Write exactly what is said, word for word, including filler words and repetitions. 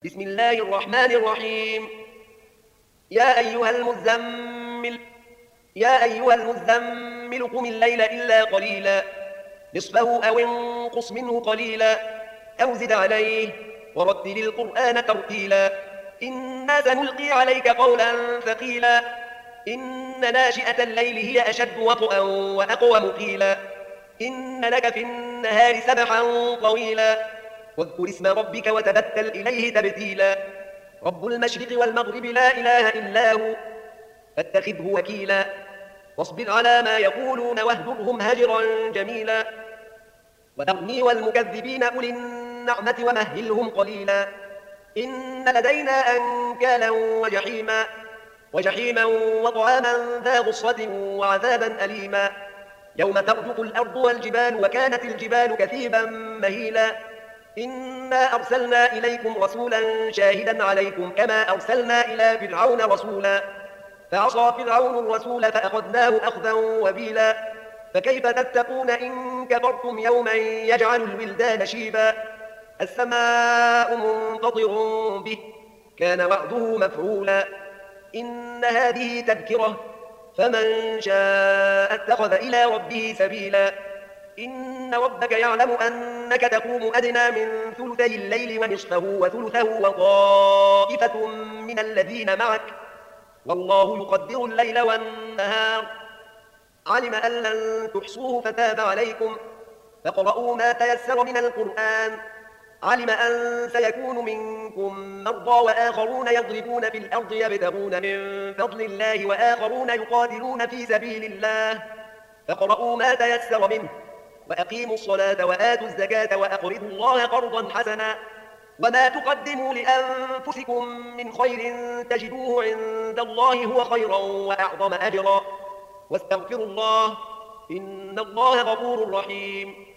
بسم الله الرحمن الرحيم. يا أيها المزمل يا أيها المزمل قم الليل إلا قليلا نصفه أو انقص منه قليلا أو زد عليه ورتل القرآن ترتيلا إنا سنلقي عليك قولا ثقيلا إن ناشئة الليل هي أشد وطئا وأقوم قيلا إن لك في النهار سبحا طويلا واذكر اسم ربك وتبتل إليه تبتيلا رب المشرق والمغرب لا إله إلا هو فاتخذه وكيلا واصبر على ما يقولون واهجرهم هجرا جميلا وذرني والمكذبين أولي النعمة ومهلهم قليلا إن لدينا أنكالا وجحيما وجحيما وطعاما ذا غصة وعذابا أليما يوم ترجف الأرض والجبال وكانت الجبال كثيبا مهيلا إنا أرسلنا إليكم رسولا شاهدا عليكم كما أرسلنا إلى فرعون رسولا فعصى فرعون الرسول فأخذناه أخذا وبيلا فكيف تتقون إن كفرتم يوما يجعل الولدان شيبا السماء منفطر به كان وعده مفعولا إن هذه تذكرة فمن شاء اتخذ إلى ربه سبيلا إن ربك يعلم أنك تقوم أدنى من ثلثي الليل ونصفه وثلثه وطائفة من الذين معك والله يقدر الليل والنهار علم أن لن تحصوه فتاب عليكم فاقرؤوا ما تيسر من القرآن علم أن سيكون منكم مرضى وآخرون يضربون في الأرض يبتغون من فضل الله وآخرون يقاتلون في سبيل الله فاقرؤوا ما تيسر منه وأقيموا الصلاة وآتوا الزكاة وأقرضوا الله قرضا حسنا وما تقدموا لأنفسكم من خير تجدوه عند الله هو خيرا وأعظم أجرا واستغفروا الله إن الله غفور رحيم.